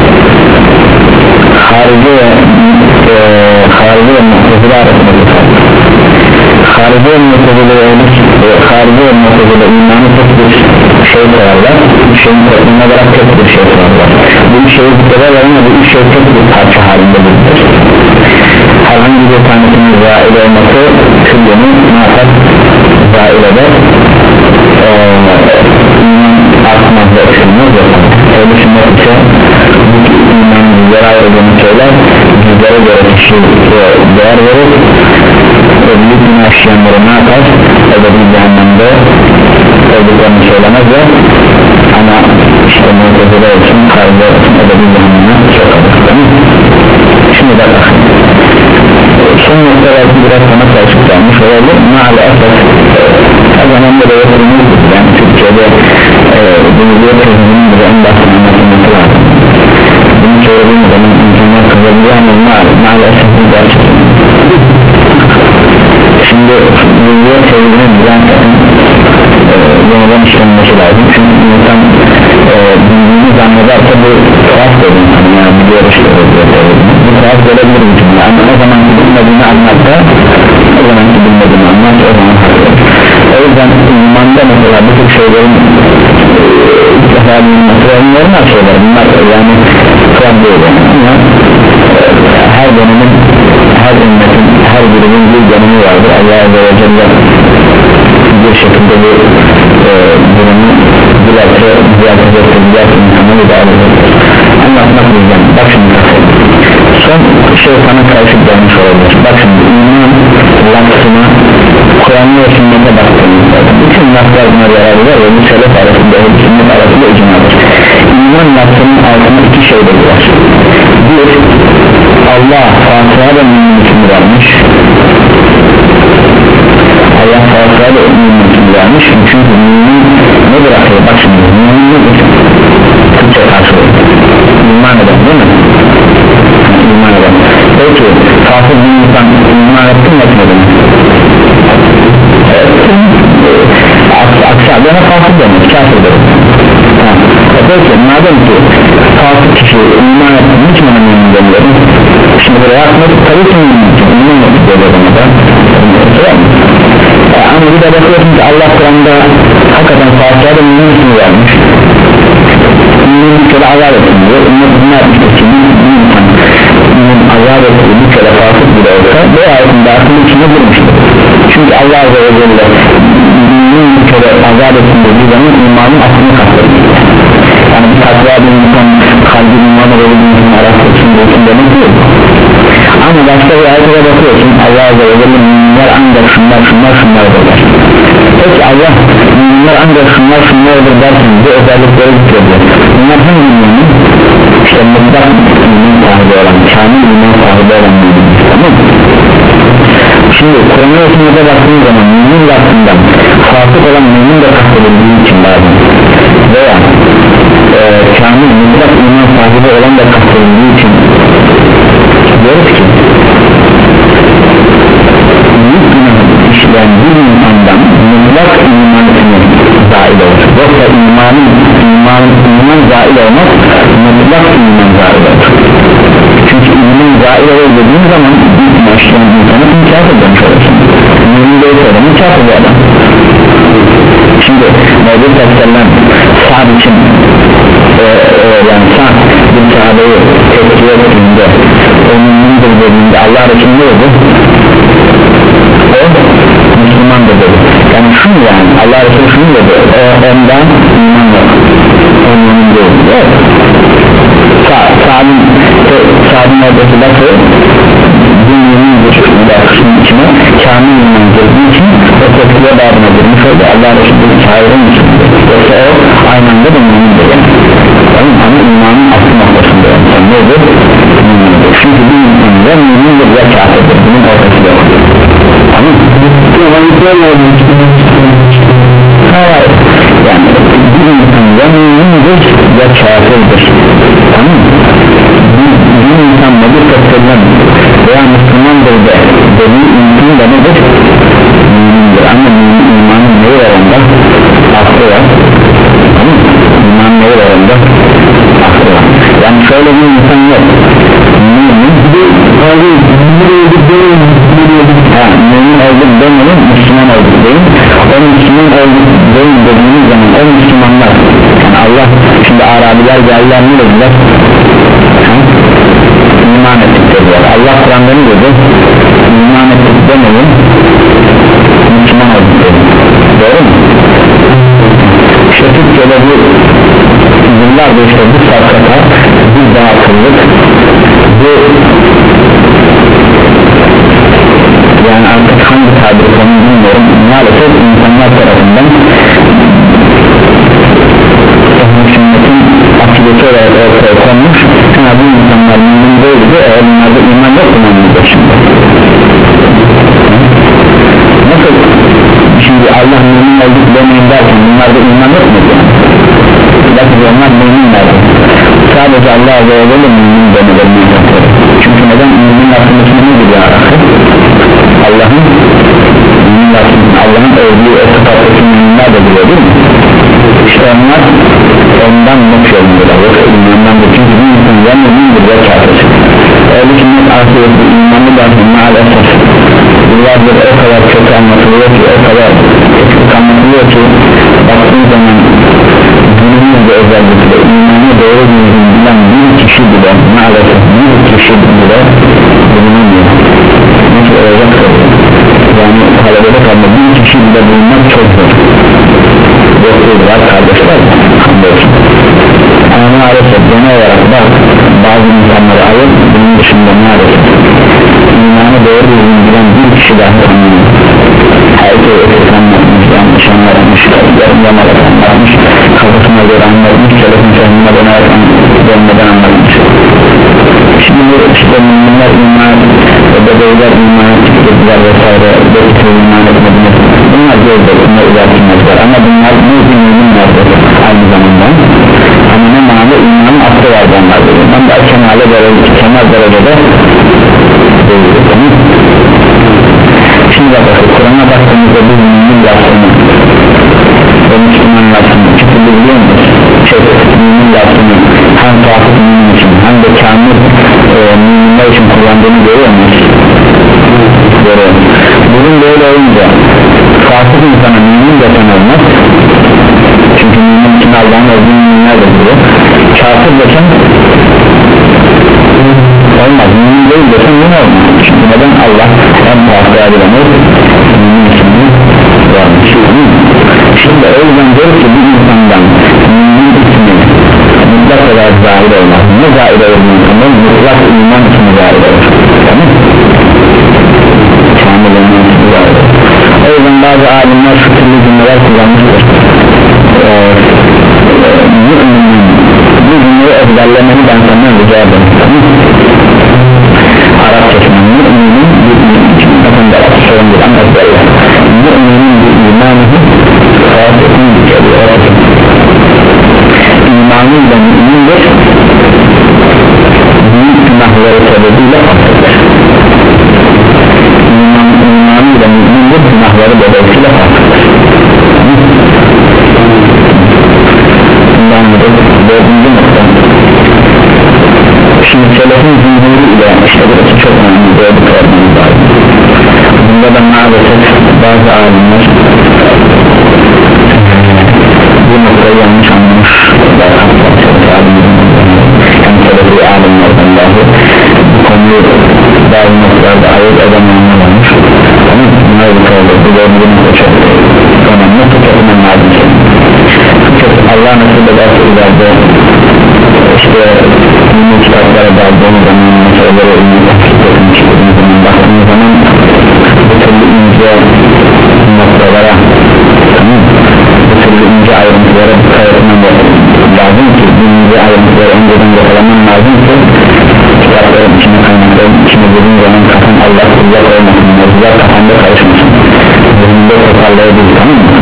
harici ve e, harici ve muhtezile arasındaki fark. Harici ve muhtezile harici ve muhtezile imanı tek bir şey koyarlar, bir şeyin toplum olarak tek bir şey koyarlar. Bu üç şeyi tutarlar ama bu üç şey tek bir parça halinde bulunur. Herhangi bir tanesinin zahil olması küllünü ne yapar? Zahil eder. İman artmaz ve eksilmez yapar. Öyle sünnet ise bu imanın zarar olduğunu söyler, bizlere göre kişi değer verir ve büyük günah işleyenleri ne yapar? Ebedi cehennemde olduklarını söylemez ve ama işte muhtezile olsun, kalbe olsun, ebedi cehenneme sokarlar. Şimdi de bakın son nokta belki biraz sana karışık gelmiş olabilir. Maalesef her zaman da da yapılmıştır. Yani Türkçe'de duyuluyor tezinin bize en başta anlatılması lazım. Bunu söylediğim zaman insanlar kızabiliyor ama maalesef bu gerçekten. Şimdi duyuluyor tezinin bilen yeniden işlenmesi lazım. Çünkü insan bildiğini zannederse bu tuhaf dedi. Yani biliyor işte bu tuhaf gelebilir bir cümle ama ne zaman bilmediğini anlatta o zaman ki bilmediğini anlat o zaman haklıdır. O yüzden imanda mesela bu tür şeylerin ilk defa bilinmesi ve normal şeyler bunlar yani tuhaf değil ama her dönemin her ümmetin her birinin bir dönemi vardır. Allah Azze ve Celle bir şekilde bu e, durumu dilerse düzeltecektir, dilerse insanı idare edecektir. Anlatmak bizden. Bak şimdi son şey sana karışık gelmiş olabilir. Bak şimdi iman lafzına Kur'an'ı ve sünnete baktığımızda bütün laflar buna yararlılar ve bu selef arasında ve sünnet arasında icmadır. İman lafzının altında iki şey de var. Bir, Allah Fatiha'da da mümin hükmü vermiş. Allah Fatiha'da da mümin hükmü vermiş. Çünkü mümin ne bırakıyor? Bak şimdi mümin nedir? Türkçe karşılığı iman eden değil mi? İman eden. Peki kafir bir insan iman ettin mi etmedin mi? Aksi adına kafir demek, kafir demek. Peki madem ki kafir kişi iman ettin hiç mi mümin demiyorum? Şimdi buraya atmadık tabii ki mümin için iman ettik böyle zamanda mesela bakıyorsun ki Allah Kur'an'da hakikaten Fatiha'da mümin ismi vermiş, mümin bir kere azap etsin diyor. Ümmet ne yapmıştır ki mümin azap etsin bir kere fasık bile olsa bu ayetin dağıtının içine girmiştir. Çünkü Allah Azze ve Celle mümin bir kere azap etsin dediği zaman imanın aslını katlarır. Yani bir takva bir insan kalbi imanı ve bir insan araştırsın diyorsun demek değil. Ama başka bir ayete bakıyorsun Allah Azze ve Celle müminler ancak şunlar şunlar şunlar derler. Peki Allah müminler ancak şunlar şunlar olur derken bu özellikleri zikrediyor. Bunlar hangi mümin? İşte mutlak mümin sahibi olan, kamil mümin sahibi olan mümin. Tamam mı? Şimdi Kur'an'a okumada baktığın zaman mümin lafından fasık olan mümin de kastedildiği için lazım. Veya e, kamil mutlak iman sahibi olan da kastedildiği için diyoruz ki büyük günah işleyen bir insandan mutlak iman etmek zahil olur. Yoksa imanın iman, iman zahil olmaz, mutlak iman zahil olur. Çünkü iman zahil olur dediğin zaman bir günah işleyen insanı inkar edilmiş olursun. Mümin değil söylemin çarpı bir adam. Şimdi Mevcut Tasarlan Sa'd için e, e, yani Sa'd bir sahabeyi tepki ettiğinde o mümindir dediğinde Allah Resulü ne oldu? O Müslümandır dedi. Yani şunu yani Allah Resulü şunu dedi, o ondan iman yok, o mümin değil. Evet. Sa'd'ın Sa'd'ın oradaki lafı bir mümindir lafının içine kamil iman girdiği için o tepkiye bağrına girmiş oldu. Allah Resulü çağırır mısın? Yoksa o aynı anda da mümindir yani. Ama imanın aslı noktasında yani nedir? Mümindir. Çünkü bir insan ya mümindir ya kafirdir. Bunun ortası yok. Tamam mı? Hayır. Yani bir insan ya mümindir ya kafirdir. Tamam mı? Bir, bir insan nedir katılır veya Müslümandır de dediği insan da nedir? Mümindir. Ama imanın neyi var onda? Aklı var. Tamam mı? İmanın neyi var onda? Aklı var. Yani şöyle bir insan yok. Mümin mümin olduk demeyin, Müslüman olduk deyin. O Müslüman olduk deyin dediğiniz zaman o Müslümanlar yani Allah şimdi Arabiler geldiler ne dediler? İman ettik dediler. Allah Kur'an'da ne dedi? İman ettik demeyin, Müslüman olduk deyin. Doğru mu? İşte Türkiye'de bu yıllarda işte bu sarkata, bu dağıtılık, bu yani artık hangi tabir konu bilmiyorum, maalesef insanlar tarafından sünnetin akidesi olarak ortaya konmuş. Ha bu insanlar mümin değildi, eğer bunlarda iman yok mu anlayacak şimdi? Nasıl şimdi Allah mümin olduk demeyin derken bunlarda iman yok mu yani? Bakın onlar müminlerdi. Sadece Allah Azze ve Celle mümin demelerini yapıyor. Çünkü neden mümin aslında nedir ya? Allah'ın Allah'ın övdüğü o sıfatlısı müminler de biliyor değil mi? İşte onlar ondan not yolundalar. Yoksa imandan da çünkü bir insan ya mümindir ya kafir. Öyle ki net ahireti imanlı da maalesef yıllardır o kadar kötü anlatılıyor ki o kadar kötü anlatılıyor ki baktığın zaman günümüzde özellikle imanı doğru düzgün bilen bir kişi bile maalesef bir kişi bile bulunamıyor. Nasıl olacak yani talebede kalma bir kişi bile bulunmak çok zor. Yoksullar kardeşler hamdolsun. Ama maalesef genel olarak da bazı insanları alıp bunun dışında maalesef imanı doğru düzgün bilen bir kişi dahi anlıyor. Herkes eksik anlatmış, yanlış anlatmış, yarım yamarak anlatmış, kafasına göre anlatmış, telefon kendine dönmeden anlatmış. Şimdi işte müminler iman, bebeğler iman, çıktılar vesaire, bekçe iman etmediler. Bunlar gözler, bunlar ilerlemezler ama bunlar mümin müminlerdir aynı zamanda. Ama ne manada imanın aklı var onlarda. Ben de kemale derecede, kemal derecede değildir. Şimdi bakın Kur'an'a baktığımızda bu mümin lafını ve Müslüman lafını çıkılı biliyor musunuz? Şey, mümin lafını hem fasık mümin için hem de kamil e, müminler için kullandığını görüyor musunuz? Görüyorum. Bunun böyle olunca fasık insana mümin desen olmaz, çünkü mümin için Allah'ın olduğunu müminler de diyor. Kafir desen olmaz, mümin değil desen yine olmaz, çünkü neden? Allah en fasık edilemez mümin ismini varmış. Şimdi o yüzden diyor ki bir insandan mümin ismini mutlak olarak zahir olmaz. Ne zahir olur bu insandan? Mutlak iman ismi zahir olur, tamam mı? Kamil iman ismi zahir olur. O yüzden bazı alimler şu türlü cümleler kullanmıştır. Ee, e, müminin bu cümleyi ezberlemeni ben senden rica ederim, tamam mı? Arapçasının müminin bakın da sorun değil ama ezberle. Müminin bir imanı fasıkın bir kere imanıyla mümindir, büyük günahları sebebiyle fasıktır. İman, imanıyla mümindir, günahları dolayısıyla fasıktır. Bundan da dördüncü nokta. Şimdi selefin zihniri ile işte burası çok önemli, böyle bir problem var. Bunda da maalesef bazı alimler bu noktayı yanlış anlamış, yani selefi alimlerden dahi bu konuyu bazı noktalarda ayırt edemeyenler olmuş, ama bunlar bir kaldı, bu dördüncü nokta çok önemli, çok önemli lazım. Allah nasıl ederse ileride işte ünlü kitaplara daldığımız zaman meseleleri ünlü kitapların çıktığımız zaman baktığımız zaman bu türlü ince noktalara, tamam, bu türlü ince ayrıntılara dikkat etmem lazım ki bu ince ayrıntıları önceden yakalaman lazım ki kitapların içine, kaynakların içine girdiğin zaman kafan Allah kullak olmasın, mevzular kafanda karışmasın, zihninde toparlayabilir, tamam mı?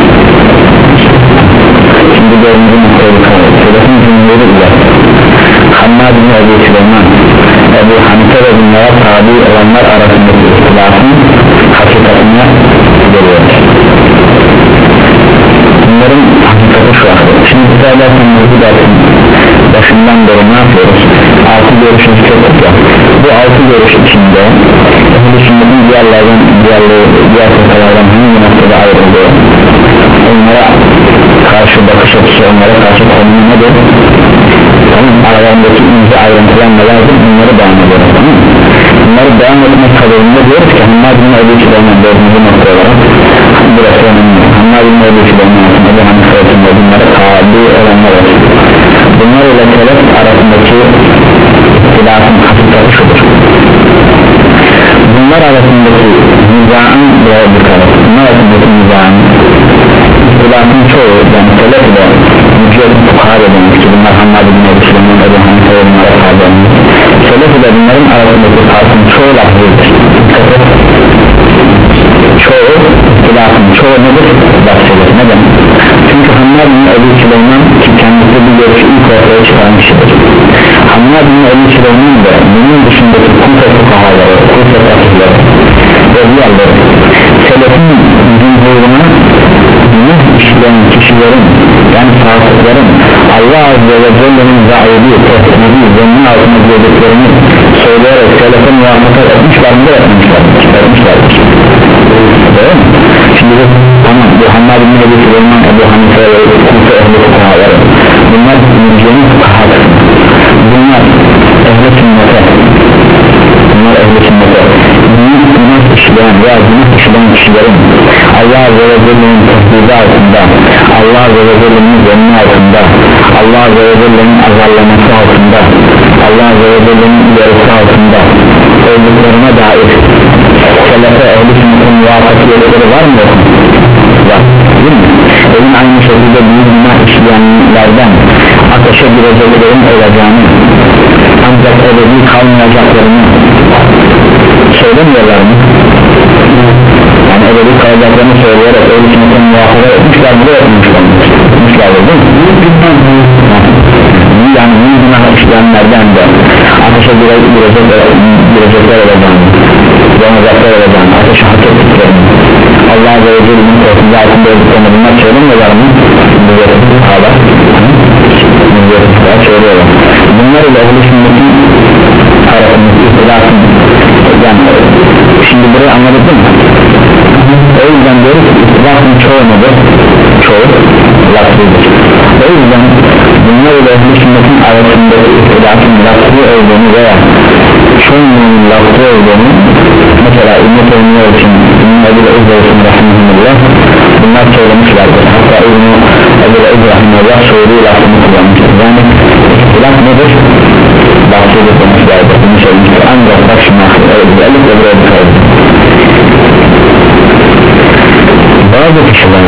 Şimdi dördüncü noktaya dikkat et. Selefin cümleleri ile Hammad bin Ebu Süleyman, Ebu Hanife ve bunlara tabi olanlar arasındaki ihtilafın hakikatine geliyor. Bunların hakikati şu an. Şimdi söylersen bu dersin başından beri ne yapıyoruz? Altı görüşün tuttuk ya. Bu altı görüş içinde bu sünnetin diğerlerden diğerleri, diğer fırkalardan hangi noktada ayrılıyor? Onlara karşı bakış açısı, onlara karşı konu nedir? Tamam, aralarındaki ince ayrıntılar nelerdir? Bunları beyan ediyoruz, tamam mı? Bunları beyan etmek kadarında diyoruz ki Hammad bin Ebu Süleyman dördüncü nokta olarak burası önemli. Hammad bin Ebu Süleyman aslında bu hangi sayısında bunlara tabi olanlar olsun. Bunlar ile selef arasındaki ihtilafın hakikati şudur. Bunlar arasındaki nizâın buraya dikkat et. Bunlar arasındaki nizâın ihtilafın çoğu, yani selef ile mücadele fukhâr edilmiş ki bunlar Hammad bin Ebu Süleyman Ebu Hanife ve bunlara tabi olmuş. Selef ile bunların arasındaki farkın çoğu lafzıdır. Çoğu ihtilafın çoğu nedir? Lafzıdır. Neden? Çünkü Hammad bin Ebu Süleyman ki kendisi bu görüşü ilk ortaya çıkaran kişidir. Hammad bin Ebu Süleyman da bunun dışındaki Kufa fukahaları, Kufa fakirleri ve diğerleri selefin cumhuruna günah işleyen kişilerin, yani fasıkların Allah Azze ve Celle'nin zahiri, tehdidi, zemmin altına girdiklerini söyleyerek selefe muvafakat etmişler mi? Etmişlerdir, etmişlerdir. Değil mi? Şimdi bu, tamam, bu Hammad bin Ebu Süleyman, Ebu Hanife ve Kufa ehli fukahaları, bunlar mürciyenin fukahaları, bunlar ehli sünnete, bunlar ehli sünnete büyük günah işleyen veya günah işleyen kişilerin Allah Azze ve Celle'nin tehdidi altında, Allah Azze ve Celle'nin zemini altında, Allah Azze ve Celle'nin azarlaması altında, Allah Azze ve Celle'nin uyarısı altında olduklarına dair selefe ehli sünnetin muvafakiyetleri var mı? Var, değil mi? Evin aynı şekilde büyük günah işleyenlerden ateşe gireceklerin olacağını, ancak ebedi kalmayacaklarını söylemiyorlar mı? Yani ebedi kalacaklarını söyleyerek öyle sünnetin muhafaza etmişler mi de etmişler mi? Etmişler değil mi? Yani büyük günah işleyenlerden de ateşe girecekler, girecekler olacağını, yanacaklar olacağını, ateşe hak ettiklerini, Allah Azze ve Celle'nin korkunca altında olduklarını bunlar söylemiyorlar mı? Müzerreti hala müzerreti söylüyorlar. Bunlar ile ehl-i sünnetin arasındaki ihtilafın, yani şimdi burayı anladık değil mi? O yüzden diyoruz ki ihtilafın çoğu nedir? Çoğu lafzıdır. O yüzden bunlar ile ehl-i sünnetin arasındaki ihtilafın lafzı olduğunu veya çoğunluğun lafzı olduğunu, mesela İbn-i Teymiye için İbn-i Ebu Ezzeysin Rahimullah bunlar söylemişlerdir. Hatta İbn-i Ebu Ezzeysin soyduğu lafını kullanmıştır. Yani ihtilaf nedir? Lafzıdır demişlerdir. Bunu söylemiştir. Ancak bak şimdi özellikle buraya dikkat edin. Bazı kişiler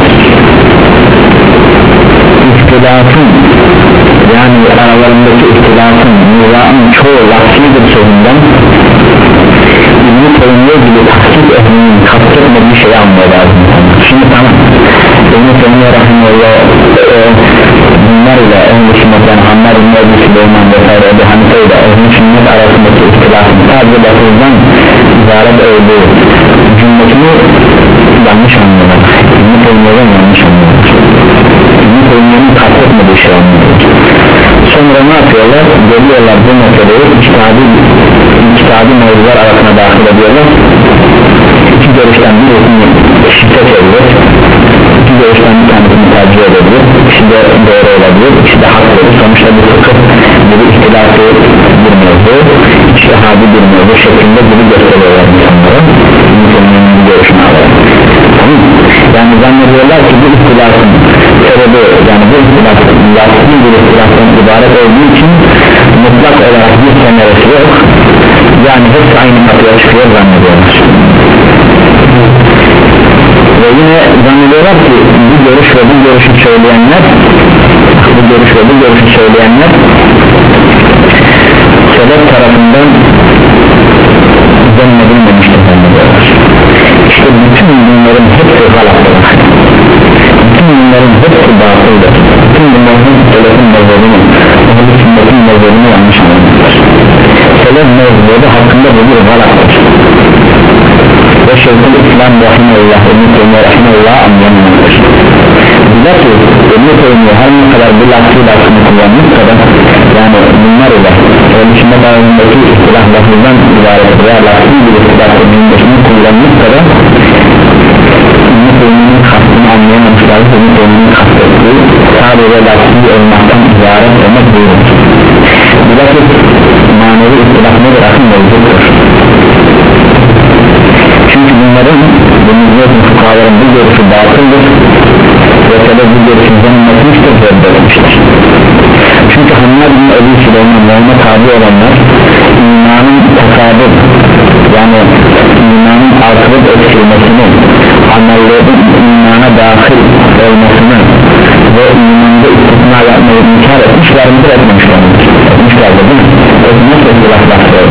ihtilafın, yani aralarındaki ihtilafın nizamın çoğu lafzıdır sözünden İbn-i Teymiye gibi tahkik ehlinin kastetmediği şeyi anlıyor lazım. Şimdi tamam, İbn-i Teymiye Rahimullah e, bunlar ile ehl-i sünnet, yani Hammad İbn-i Ebu Süleyman vesaire Ebu Hanife ile ehl-i sünnet arasındaki ihtilafın sadece lafızdan ibaret olduğu cümletini yanlış anlıyorlar. İbn-i Teymiye'den yanlış anlıyorlar. İbn-i Teymiye'nin kastetmediği şey anlıyorlar. Sonra ne yapıyorlar? Geliyorlar bu meseleyi içtihadi içtihadi mevzular arasına dahil ediyorlar. İki görüşten birisini şirke çevirir, iki görüşten bir tanesini tercih edebilir, ikisi de doğru olabilir, ikisi de hak verir. Sonuçta bu fıkıh gibi ihtilafı bir mevzu, içtihadi bir mevzu şeklinde bunu gösteriyorlar insanlara. İnsanların bir görüşünü alarak, tamam. Yani zannediyorlar ki bu ihtilafın sebebi, yani bu ihtilafın lafzı bir ihtilaftan ibaret olduğu için mutlak olarak bir semeresi yok, yani hepsi aynı kapıya çıkıyor zannediyorlar. Ve yine zannediyorlar ki bu görüş ve bu görüşü söyleyenler bu görüş ve bu görüşü söyleyenler sebep tarafından zannedilmemiştir zannediyorlar. İşte bütün bunların hepsi galattır, bütün bunların hepsi batıldır, bütün bunların selefin mezhebini, ehl-i sünnetin mezhebini yanlış anlamışlar. Selef mezhebi hakkında bu bir galattır ve Şeyhül İslam Rahimullah, İbn-i Teymiye Rahimullah anlayamamıştır. Diler ki İbn-i Teymiye her ne kadar bu lafzı lafzını kullanmışsa da, yani bunlar ile ehl-i sünnet arasındaki ihtilaf lafzından ibaret veya lafzı bir ihtilaf edilmesini kullanmışsa da İbn-i Teymiye'nin kastını anlayamamışlar. İbn-i Teymiye'nin kastettiği sadece lafzı olmaktan ibaret demek değildir. Diler ki manevi ihtilaf nedir? Akın mevcuttur. Çünkü bunların bu müzmin fukahaların bu görüşü batıldır ve sebep bu görüşün zannetmiştir, reddetmiştir. Çünkü Hammad bin Ebu Süleyman'larına tabi olanlar imanın takadır, yani imanın akıbet etkilemesini, amellerin imana dahil olmasını ve imanda istisna yapmayı inkar etmişler midir, etmemişler midir? Etmişlerdir değil mi? Etmez etkilaslar.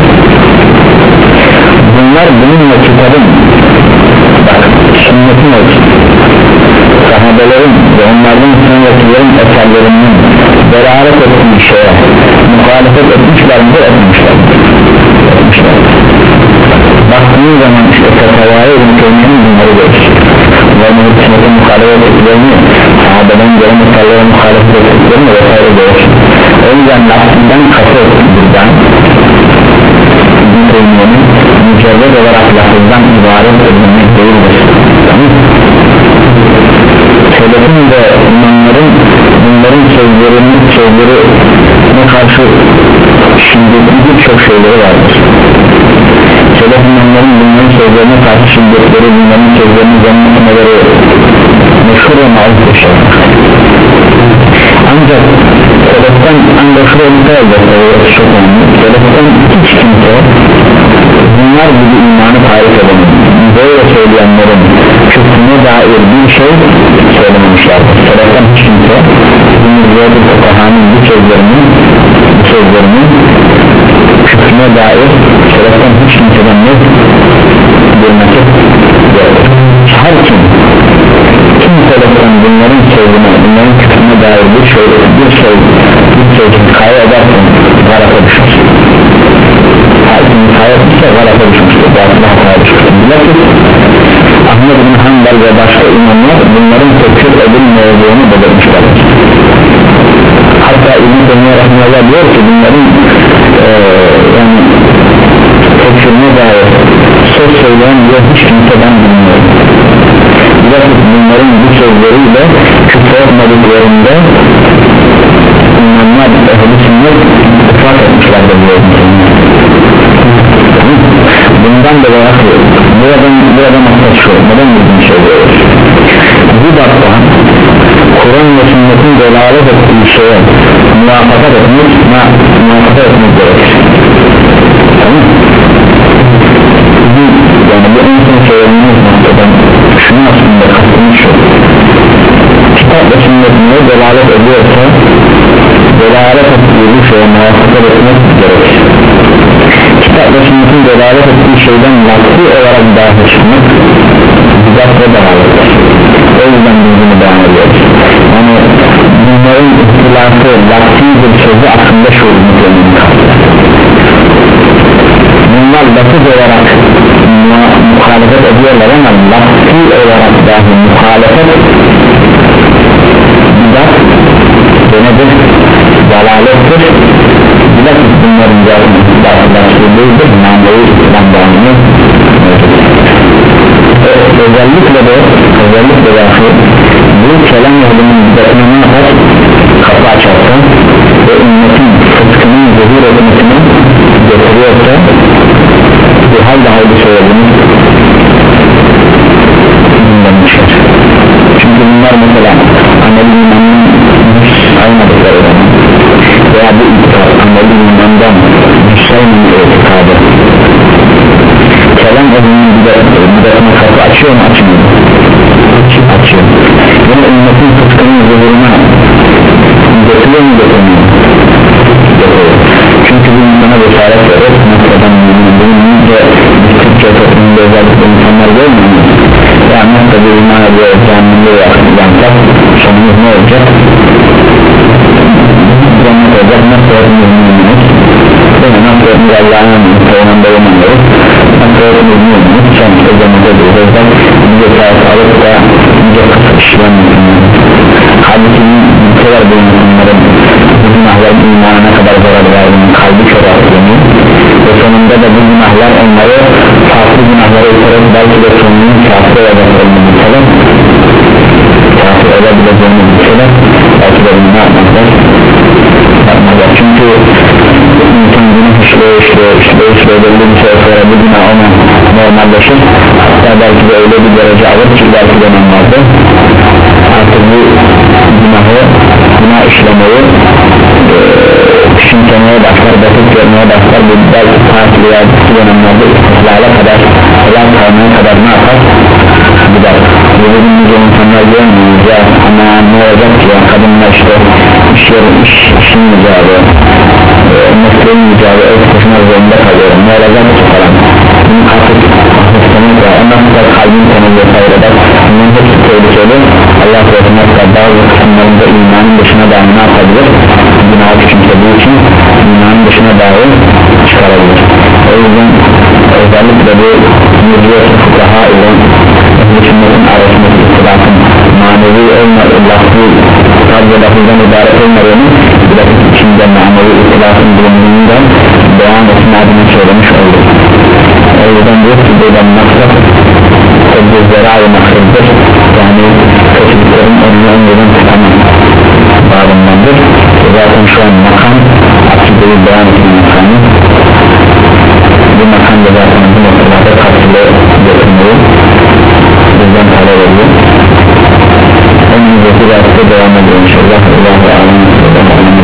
Bunlar bununla kitabın, bak sünnetin olsun, sahabelerin ve onlardan sonrakilerin eserlerinin beraat ettiği şeye muhalefet etmişler mi? Etmişler etmişler. Baktığın zaman işte Fetavaya İbn-i Teymiye'nin bunları görür ve muhalefete muhalefet ettiklerini, sahabeden gelen eserlere muhalefet ettiklerini vesaire görür. O yüzden lafından katı buradan İbn-i Teymiye'nin mücerred olarak lafızdan ibaret edilmek değildir. Selefin ve imamların bunların sözlerinin sözlerine karşı şiddetli birçok şeyleri vardır. Selef imamların bunların sözlerine karşı şiddetleri, bunların sözlerini zannetmeleri meşhur ve mazur bir şey. Ancak seleften ancak şuraya dikkat edecekler, çok önemli. Seleften hiç kimse bunlar gibi imanı tarif edelim, böyle söyleyenlerin küfrüne dair bir şey söylememişlerdir. Seleften hiç kimse bu fukahanın bu sözlerinin bu sözlerinin küfrüne dair seleften hiç kimseden ne bilmesi yoktur. Her kim kim seleften bunların sözüne, bunların küfrüne dair bir şey bir şey bir sözün kaya edersen garapa düşür. Her kim kaya ederse garapa düşmüştür, batına kaya düşmüştür. Bilakis Ahmed bin Hanbel ve başka imamlar bunların tekfir edilmeyeceğini belirtmişlerdir. Hatta İbn-i Teymiye Rahimullah diyor ki bunların ee, yani tekfirine dair söz söyleyen diyor hiç kimseden bilmiyorum. onların bu sözleriyle küfretmediklerinde İmamlar ehl-i sünnet ittifak etmişlerdir. Bundan dolayı buradan burada maksat şu, neden bir şey diyoruz? Bu dakika Kur'an ve sünnetin delalet ettiği şeye muvafakat etmek muvafakat etmek gerekir. Tamam. Yani bu en son söylediğimiz noktadan şunu aslında kastımız şu: kitap ve sünnetine delalet ediyorsa delalet ettiği bu şeye muvafakat etmek gerekir. Kitap ve sünnetin delalet ettiği şeyden lafzı olarak dahil çıkmak bidat ve delalettir. O yüzden biz bunu devam ediyoruz. Yani bunların ihtilafı lafzı bir sözü aslında şu ümitenin kalıyor. Bunlar lafız olarak muhalefet ediyorlar ama lafzı olarak dahi muhalefet bidat ve nedir? Dalalettir. Bidat bunların lafzı değildir. Manevi İslam bağımlı. Özellikle de özellikle de bu kelam ehlinin bidatına ne yapar? Kapı açarsa ve ümmetin fıskının zuhur etmesini getiriyorsa bu halde haydi söylediğimiz dinlenmiştir. Çünkü bunlar mesela amel-i imanın saymadıkları zaman veya bu itikad amel-i imandan müsaymanın itikadı kelam ehlinin bidatına kapı açıyor mu açmıyor mu? Açıyor. Yine ümmetin fıskının zuhuruna getiriyor mu getirmiyor mu? Çünkü bu insana cesaret verir. Noktadan bulununca Türkçe toplumunda özellikle insanlar görmüyor mu? Yani noktada iman ediyor, canlılığı yapacak, sonumuz ne olacak? Cennet olacak, nasıl öğrenilmeyecek? Değil mi? Nasıl öğrenilmeyecek? Allah'ın emrinin sonunda olmanları nasıl öğrenilmeyecek? Sonuçta cennete duracak, bir cesaret alıp da bir kısa işlenmeyecek. Halbuki bu kadar bu insanların bu günahların imana ne kadar zarar verdiğini kalbi kör attığını ve sonunda da bu günahlar onları farklı günahlara iterek belki de sonunun kafir olabileceğini bilseler kafir olabileceğini bilseler belki de bunu ne yapmazlar? Yapmazlar. Çünkü insan günah işleye işleye işleye işleye belli bir süre sonra bu günah ona normalleşir, hatta belki de öyle bir derece alır ki belki de normalde artık bu günahı, günah işlemeyi e, küçümsemeye başlar, basit görmeye başlar. Bu belki tatil veya bu dönemlerde istihlale kadar, helal kalmaya kadar ne yapar? Gider. Birbirimize insanlar görmüyoruz ya, ama ne olacak ki ya, kadınlar işte iş yeri, iş, işin mücadele e, mesleğin mücadele, ev koşma zorunda kalıyorum, ne olacak ki falan. Bunun artık ahmetlemek var, ondan sonra kalbin tanıdığı sayılır. Bunun hepsi tehlikeli. Allah korusun, hatta bazı kısımlarında imanın dışına dair ne yapabilir? Günah küçümsediği için imanın dışına dair çıkarabilir. O yüzden özellikle bu mürciyet fukaha ile ehl-i sünnetin arasındaki ihtilafın manevi olmadığı, lafzı sadece lafızdan ibaret olmadığını bilakis içinde manevi ihtilafın bulunduğundan devam etme adını söylemiş olduk. O yüzden bu türden maksat tedbirlere ayrı maksatdır. Yani kötülüklerin önüne önceden tutamam bağımdandır. Zaten şu an makam akideyi beyan etme makamı. Bu makam da zaten bu noktalarda karşılığı getirmeyi bizden talep ediyor. Onun üzerinde devam ediyor inşallah. Allah'a emanet olun.